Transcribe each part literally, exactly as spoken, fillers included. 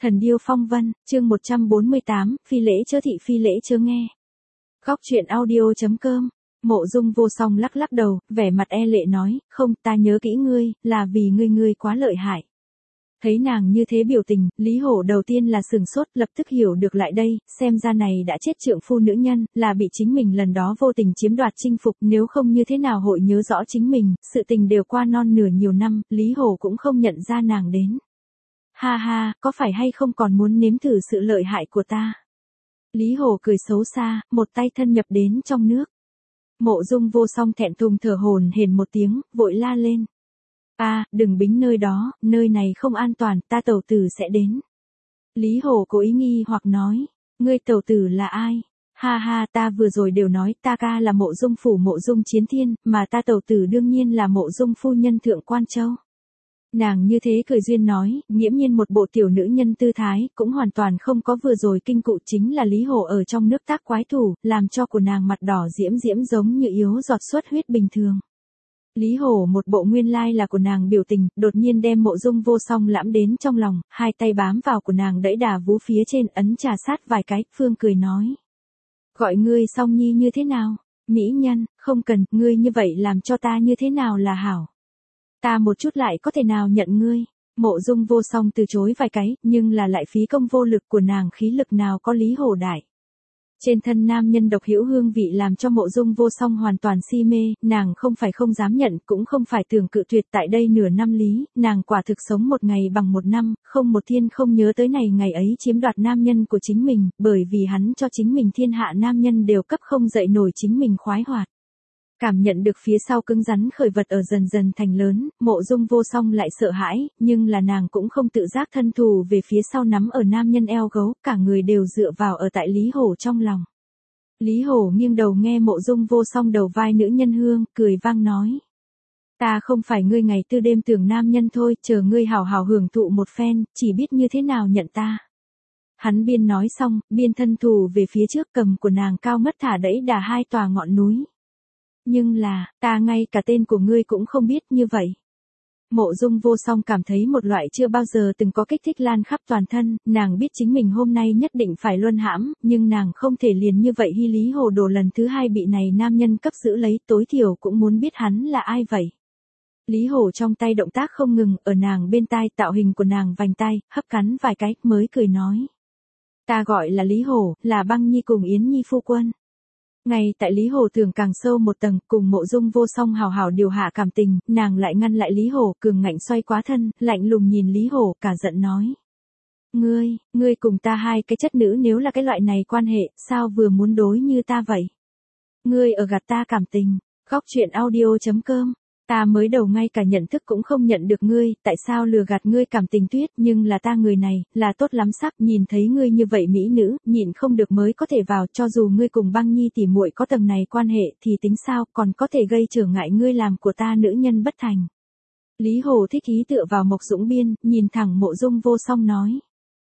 Thần điêu phong vân, chương một trăm bốn mươi tám, phi lễ chớ thị phi lễ chớ nghe. Góc truyện audio chấm com. Mộ Dung Vô Song lắc lắc đầu, vẻ mặt e lệ nói, không, ta nhớ kỹ ngươi, là vì ngươi ngươi quá lợi hại. Thấy nàng như thế biểu tình, Lý Hổ đầu tiên là sừng sốt, lập tức hiểu được lại đây, xem ra này đã chết trượng phu nữ nhân, là bị chính mình lần đó vô tình chiếm đoạt chinh phục, nếu không như thế nào hội nhớ rõ chính mình, sự tình đều qua non nửa nhiều năm, Lý Hổ cũng không nhận ra nàng đến. Ha ha, có phải hay không còn muốn nếm thử sự lợi hại của ta? Lý Hổ cười xấu xa, một tay thân nhập đến trong nước. Mộ Dung Vô Song thẹn thùng thở hổn hển một tiếng, vội la lên. A, đừng bính nơi đó, nơi này không an toàn, ta tẩu tử sẽ đến. Lý Hổ cố ý nghi hoặc nói, ngươi tẩu tử là ai? Ha ha, ta vừa rồi đều nói, ta ca là Mộ Dung phủ Mộ Dung Chiến Thiên, mà ta tẩu tử đương nhiên là Mộ Dung phu nhân Thượng Quan Châu. Nàng như thế cười duyên nói, nghiễm nhiên một bộ tiểu nữ nhân tư thái, cũng hoàn toàn không có vừa rồi kinh cụ chính là Lý Hổ ở trong nước tác quái thủ, làm cho của nàng mặt đỏ diễm diễm giống như yếu giọt xuất huyết bình thường. Lý Hổ một bộ nguyên lai là của nàng biểu tình, đột nhiên đem Mộ Dung Vô Song lãm đến trong lòng, hai tay bám vào của nàng đẫy đà vú phía trên ấn trà sát vài cái, phương cười nói. Gọi ngươi Song Nhi như thế nào? Mỹ nhân, không cần, ngươi như vậy làm cho ta như thế nào là hảo? Ta một chút lại có thể nào nhận ngươi? Mộ Dung Vô Song từ chối vài cái, nhưng là lại phí công vô lực của nàng khí lực nào có Lý Hổ đại. Trên thân nam nhân độc hữu hương vị làm cho Mộ Dung Vô Song hoàn toàn si mê, nàng không phải không dám nhận, cũng không phải tưởng cự tuyệt tại đây nửa năm lý, nàng quả thực sống một ngày bằng một năm, không một thiên không nhớ tới này ngày ấy chiếm đoạt nam nhân của chính mình, bởi vì hắn cho chính mình thiên hạ nam nhân đều cấp không dậy nổi chính mình khoái hoạt. Cảm nhận được phía sau cứng rắn khởi vật ở dần dần thành lớn, Mộ Dung Vô Song lại sợ hãi, nhưng là nàng cũng không tự giác thân thù về phía sau nắm ở nam nhân eo gấu, cả người đều dựa vào ở tại Lý Hổ trong lòng. Lý Hổ nghiêng đầu nghe Mộ Dung Vô Song đầu vai nữ nhân hương, cười vang nói. Ta không phải ngươi ngày tư đêm tưởng nam nhân thôi, chờ ngươi hào hào hưởng thụ một phen, chỉ biết như thế nào nhận ta. Hắn biên nói xong, biên thân thù về phía trước cầm của nàng cao mất thả đẫy đà hai tòa ngọn núi. Nhưng là, ta ngay cả tên của ngươi cũng không biết như vậy. Mộ Dung Vô Song cảm thấy một loại chưa bao giờ từng có kích thích lan khắp toàn thân, nàng biết chính mình hôm nay nhất định phải luân hãm, nhưng nàng không thể liền như vậy hy Lý Hồ Đồ lần thứ hai bị này nam nhân cấp giữ lấy, tối thiểu cũng muốn biết hắn là ai vậy. Lý Hổ trong tay động tác không ngừng, ở nàng bên tai tạo hình của nàng vành tai, hấp cắn vài cái, mới cười nói. Ta gọi là Lý Hổ, là Băng Nhi cùng Yến Nhi phu quân. Ngay tại Lý Hổ tưởng càng sâu một tầng, cùng Mộ Dung Vô Song hào hào điều hạ cảm tình, nàng lại ngăn lại Lý Hổ, cường ngạnh xoay quá thân, lạnh lùng nhìn Lý Hổ, cả giận nói. Ngươi, ngươi cùng ta hai cái chất nữ nếu là cái loại này quan hệ, sao vừa muốn đối như ta vậy? Ngươi ở gạt ta cảm tình, góc truyện audio chấm com. Ta mới đầu ngay cả nhận thức cũng không nhận được ngươi, tại sao lừa gạt ngươi cảm tình tuyết, nhưng là ta người này, là tốt lắm sắc, nhìn thấy ngươi như vậy mỹ nữ, nhịn không được mới có thể vào, cho dù ngươi cùng Băng Nhi tỉ muội có tầng này quan hệ, thì tính sao, còn có thể gây trở ngại ngươi làm của ta nữ nhân bất thành. Lý Hồ thích ý tựa vào Mộc Dũng biên, nhìn thẳng Mộ Dung Vô Song nói.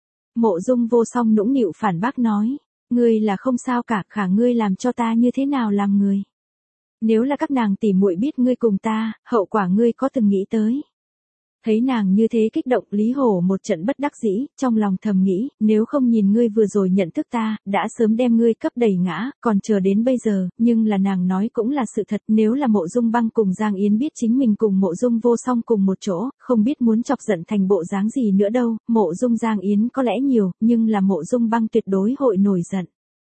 Mộ Dung Vô Song nũng nịu phản bác nói, ngươi là không sao cả, khả ngươi làm cho ta như thế nào làm người. Nếu là các nàng tỉ muội biết ngươi cùng ta, hậu quả ngươi có từng nghĩ tới. Thấy nàng như thế kích động, Lý Hổ một trận bất đắc dĩ, trong lòng thầm nghĩ, nếu không nhìn ngươi vừa rồi nhận thức ta, đã sớm đem ngươi cấp đẩy ngã, còn chờ đến bây giờ, nhưng là nàng nói cũng là sự thật, nếu là Mộ Dung Băng cùng Giang Yến biết chính mình cùng Mộ Dung Vô Song cùng một chỗ, không biết muốn chọc giận thành bộ dáng gì nữa đâu, Mộ Dung Giang Yến có lẽ nhiều, nhưng là Mộ Dung Băng tuyệt đối hội nổi giận.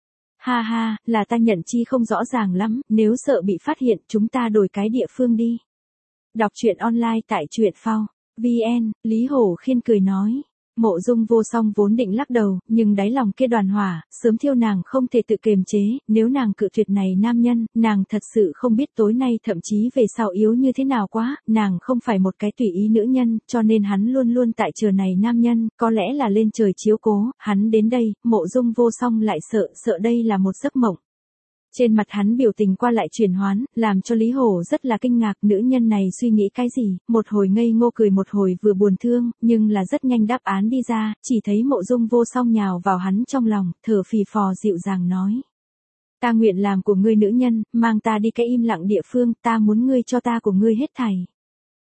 Ha ha, là ta nhận chi không rõ ràng lắm, nếu sợ bị phát hiện, chúng ta đổi cái địa phương đi. Đọc truyện online tại truyện phao chấm vn, Lý Hổ khiên cười nói. Mộ Dung Vô Song vốn định lắc đầu, nhưng đáy lòng kia đoàn hỏa, sớm thiêu nàng không thể tự kiềm chế, nếu nàng cự tuyệt này nam nhân, nàng thật sự không biết tối nay thậm chí về sau yếu như thế nào quá, nàng không phải một cái tùy ý nữ nhân, cho nên hắn luôn luôn tại chờ này nam nhân, có lẽ là lên trời chiếu cố, hắn đến đây, Mộ Dung Vô Song lại sợ, sợ đây là một giấc mộng. Trên mặt hắn biểu tình qua lại chuyển hoán, làm cho Lý Hổ rất là kinh ngạc, nữ nhân này suy nghĩ cái gì, một hồi ngây ngô cười một hồi vừa buồn thương, nhưng là rất nhanh đáp án đi ra, chỉ thấy Mộ Dung Vô Song nhào vào hắn trong lòng, thở phì phò dịu dàng nói. Ta nguyện làm của ngươi nữ nhân, mang ta đi cái im lặng địa phương, ta muốn ngươi cho ta của ngươi hết thảy.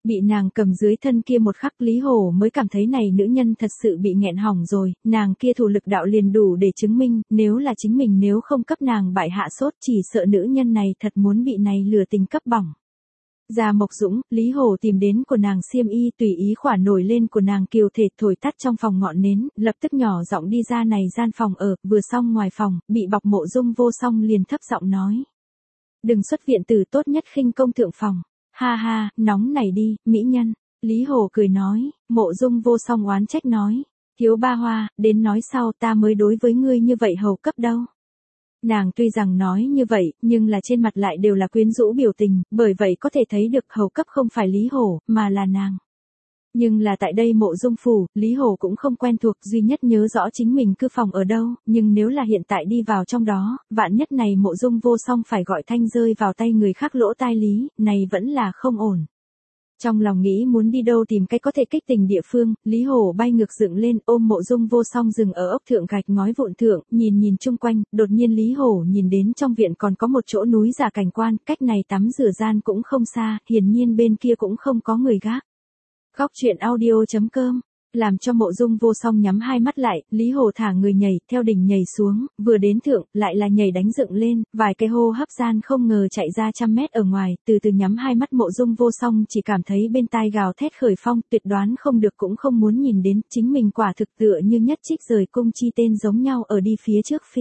Bị nàng cầm dưới thân kia một khắc Lý Hổ mới cảm thấy này nữ nhân thật sự bị nghẹn hỏng rồi, nàng kia thủ lực đạo liền đủ để chứng minh, nếu là chính mình nếu không cấp nàng bại hạ sốt chỉ sợ nữ nhân này thật muốn bị này lừa tình cấp bỏng. Gia Mộc Dũng, Lý Hổ tìm đến của nàng xiêm y tùy ý khỏa nổi lên của nàng kiều thể thổi tắt trong phòng ngọn nến, lập tức nhỏ giọng đi ra này gian phòng ở, vừa xong ngoài phòng, bị bọc Mộ Dung Vô Song liền thấp giọng nói. Đừng xuất viện tử tốt nhất khinh công thượng phòng. Ha ha, nóng này đi, mỹ nhân. Lý Hổ cười nói, Mộ Dung Vô Song oán trách nói. Thiếu ba hoa, đến nói sau ta mới đối với ngươi như vậy hầu cấp đâu. Nàng tuy rằng nói như vậy, nhưng là trên mặt lại đều là quyến rũ biểu tình, bởi vậy có thể thấy được hầu cấp không phải Lý Hổ, mà là nàng. Nhưng là tại đây Mộ Dung phủ, Lý Hổ cũng không quen thuộc, duy nhất nhớ rõ chính mình cư phòng ở đâu, nhưng nếu là hiện tại đi vào trong đó, vạn nhất này Mộ Dung Vô Song phải gọi thanh rơi vào tay người khác lỗ tai Lý, này vẫn là không ổn. Trong lòng nghĩ muốn đi đâu tìm cách có thể kích tình địa phương, Lý Hổ bay ngược dựng lên ôm Mộ Dung Vô Song dừng ở ốc thượng gạch ngói vụn thượng, nhìn nhìn chung quanh, đột nhiên Lý Hổ nhìn đến trong viện còn có một chỗ núi giả cảnh quan, cách này tắm rửa gian cũng không xa, hiển nhiên bên kia cũng không có người gác. Góc truyện audio.com, làm cho Mộ Dung Vô Song nhắm hai mắt lại, Lý Hổ thả người nhảy, theo đỉnh nhảy xuống, vừa đến thượng, lại là nhảy đánh dựng lên, vài cái hô hấp gian không ngờ chạy ra trăm mét ở ngoài, từ từ nhắm hai mắt Mộ Dung Vô Song chỉ cảm thấy bên tai gào thét khởi phong, tuyệt đoán không được cũng không muốn nhìn đến, chính mình quả thực tựa như nhất trích rời cung chi tên giống nhau ở đi phía trước phi.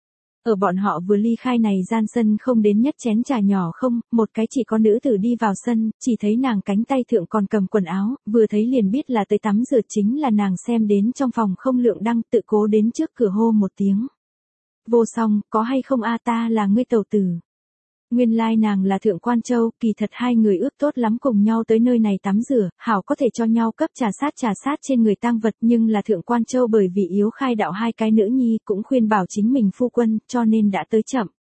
Ở bọn họ vừa ly khai này gian sân không đến nhất chén trà nhỏ không, một cái chỉ có nữ tử đi vào sân, chỉ thấy nàng cánh tay thượng còn cầm quần áo, vừa thấy liền biết là tới tắm rửa chính là nàng xem đến trong phòng không lượng đăng tự cố đến trước cửa hô một tiếng. Vô Song, có hay không a ta là ngươi tẩu tử. Nguyên lai nàng là Thượng Quan Châu, kỳ thật hai người ước tốt lắm cùng nhau tới nơi này tắm rửa, hảo có thể cho nhau cấp trà sát trà sát trên người tang vật, nhưng là Thượng Quan Châu bởi vì yếu khai đạo hai cái nữ nhi cũng khuyên bảo chính mình phu quân, cho nên đã tới chậm.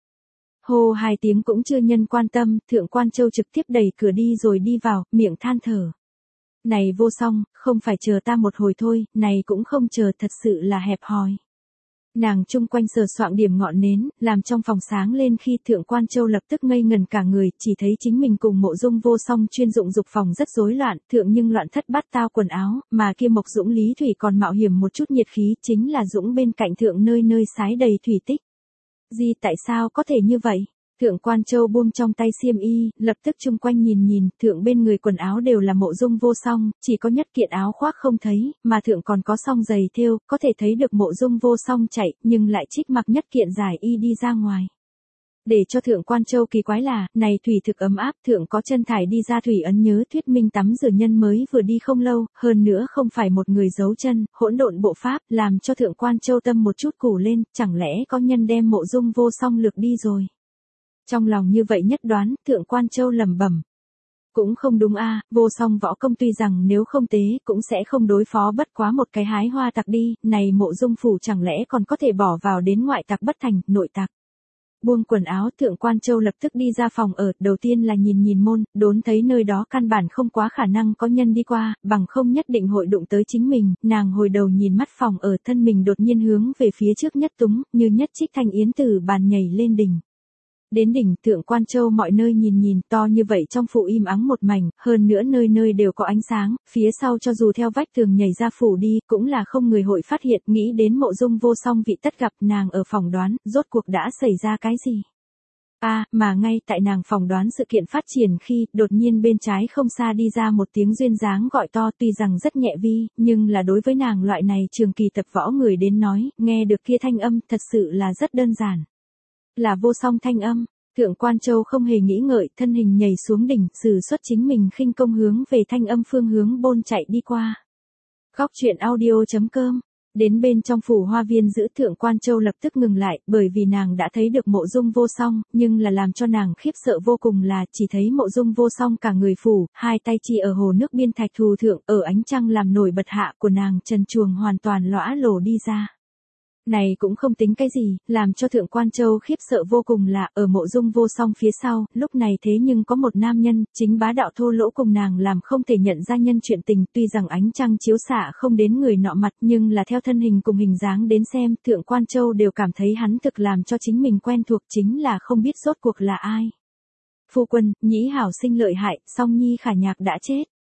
Hô hai tiếng cũng chưa nhân quan tâm, Thượng Quan Châu trực tiếp đẩy cửa đi rồi đi vào, miệng than thở. Này Vô Song, không phải chờ ta một hồi thôi, này cũng không chờ, thật sự là hẹp hòi. Nàng chung quanh sờ soạng điểm ngọn nến, làm trong phòng sáng lên khi Thượng Quan Châu lập tức ngây ngần cả người, chỉ thấy chính mình cùng Mộ Dung Vô Song chuyên dụng dục phòng rất rối loạn, thượng nhưng loạn thất bát tao quần áo, mà kia Mộc Dũng Lý Thủy còn mạo hiểm một chút nhiệt khí, chính là Dũng bên cạnh thượng nơi nơi sái đầy thủy tích. Gì tại sao có thể như vậy? Thượng Quan Châu buông trong tay xiêm y, lập tức chung quanh nhìn nhìn, thượng bên người quần áo đều là Mộ Dung Vô Song, chỉ có nhất kiện áo khoác không thấy, mà thượng còn có song giày thêu, có thể thấy được Mộ Dung Vô Song chạy, nhưng lại trích mặc nhất kiện dài y đi ra ngoài. Để cho Thượng Quan Châu kỳ quái là, này thủy thực ấm áp, thượng có chân thải đi ra thủy ấn nhớ thuyết minh tắm rửa nhân mới vừa đi không lâu, hơn nữa không phải một người giấu chân, hỗn độn bộ pháp, làm cho Thượng Quan Châu tâm một chút củ lên, chẳng lẽ có nhân đem Mộ Dung Vô Song lược đi rồi. Trong lòng như vậy nhất đoán, Thượng Quan Châu lẩm bẩm. Cũng không đúng a, Vô Song võ công tuy rằng nếu không tế, cũng sẽ không đối phó bất quá một cái hái hoa tặc đi, này Mộ Dung phủ chẳng lẽ còn có thể bỏ vào đến ngoại tặc bất thành, nội tặc. Buông quần áo Thượng Quan Châu lập tức đi ra phòng ở, đầu tiên là nhìn nhìn môn, đốn thấy nơi đó căn bản không quá khả năng có nhân đi qua, bằng không nhất định hội đụng tới chính mình, nàng hồi đầu nhìn mắt phòng ở thân mình đột nhiên hướng về phía trước nhất túng, như nhất trích thanh yến từ bàn nhảy lên đỉnh. Đến đỉnh, Thượng Quan Châu mọi nơi nhìn nhìn, to như vậy trong phủ im ắng một mảnh, hơn nữa nơi nơi đều có ánh sáng, phía sau cho dù theo vách tường nhảy ra phủ đi, cũng là không người hội phát hiện, nghĩ đến Mộ Dung Vô Song vị tất gặp nàng ở phòng đoán, rốt cuộc đã xảy ra cái gì. A, à, mà ngay tại nàng phỏng đoán sự kiện phát triển khi, đột nhiên bên trái không xa đi ra một tiếng duyên dáng gọi to tuy rằng rất nhẹ vi, nhưng là đối với nàng loại này trường kỳ tập võ người đến nói, nghe được kia thanh âm thật sự là rất đơn giản. Là Vô Song thanh âm, Thượng Quan Châu không hề nghĩ ngợi, thân hình nhảy xuống đỉnh, sử xuất chính mình khinh công hướng về thanh âm phương hướng bôn chạy đi qua. Góc truyện audio.com. Đến bên trong phủ hoa viên giữ Thượng Quan Châu lập tức ngừng lại, bởi vì nàng đã thấy được Mộ Dung Vô Song, nhưng là làm cho nàng khiếp sợ vô cùng là chỉ thấy Mộ Dung Vô Song cả người phủ, hai tay chỉ ở hồ nước biên thạch thù thượng, ở ánh trăng làm nổi bật hạ của nàng trần truồng hoàn toàn lõa lổ đi ra. Này cũng không tính cái gì, làm cho Thượng Quan Châu khiếp sợ vô cùng là, ở Mộ Dung Vô Song phía sau, lúc này thế nhưng có một nam nhân, chính bá đạo thô lỗ cùng nàng làm không thể nhận ra nhân chuyện tình, tuy rằng ánh trăng chiếu xạ không đến người nọ mặt, nhưng là theo thân hình cùng hình dáng đến xem, Thượng Quan Châu đều cảm thấy hắn thực làm cho chính mình quen thuộc, chính là không biết rốt cuộc là ai. Phu quân, Nhĩ hảo sinh lợi hại, Song Nhi khả nhạc đã chết.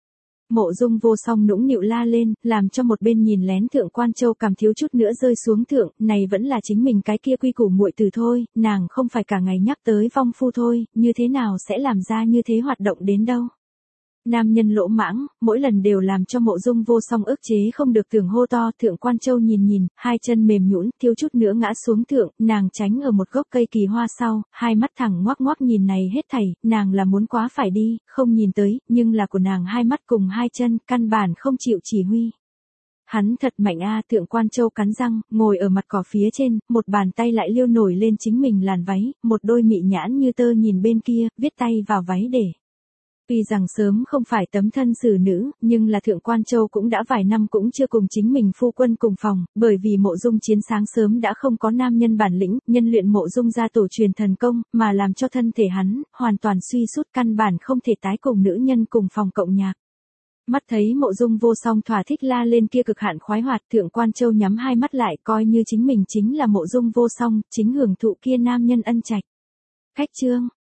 Mộ Dung Vô Song nũng nịu la lên, làm cho một bên nhìn lén Thượng Quan Châu cảm thiếu chút nữa rơi xuống thượng, này vẫn là chính mình cái kia quy củ muội tử thôi, nàng không phải cả ngày nhắc tới vong phu thôi, như thế nào sẽ làm ra như thế hoạt động đến đâu. Nam nhân lỗ mãng, mỗi lần đều làm cho Mộ Dung Vô Song ức chế không được tưởng hô to. Thượng Quan Châu nhìn nhìn, hai chân mềm nhũn, thiếu chút nữa ngã xuống thượng, nàng tránh ở một gốc cây kỳ hoa sau, hai mắt thẳng ngoác ngoác nhìn này hết thảy, nàng là muốn quá phải đi, không nhìn tới, nhưng là của nàng hai mắt cùng hai chân, căn bản không chịu chỉ huy. Hắn thật mạnh a. Thượng Quan Châu cắn răng, ngồi ở mặt cỏ phía trên, một bàn tay lại liêu nổi lên chính mình làn váy, một đôi mị nhãn như tơ nhìn bên kia, viết tay vào váy để. Tuy rằng sớm không phải tấm thân xử nữ, nhưng là Thượng Quan Châu cũng đã vài năm cũng chưa cùng chính mình phu quân cùng phòng, bởi vì Mộ Dung Chiến sáng sớm đã không có nam nhân bản lĩnh, nhân luyện Mộ Dung gia tổ truyền thần công, mà làm cho thân thể hắn hoàn toàn suy sút, căn bản không thể tái cùng nữ nhân cùng phòng cộng nhạc. Mắt thấy Mộ Dung Vô Song thỏa thích la lên kia cực hạn khoái hoạt, Thượng Quan Châu nhắm hai mắt lại, coi như chính mình chính là Mộ Dung Vô Song, chính hưởng thụ kia nam nhân ân trạch. Khách chương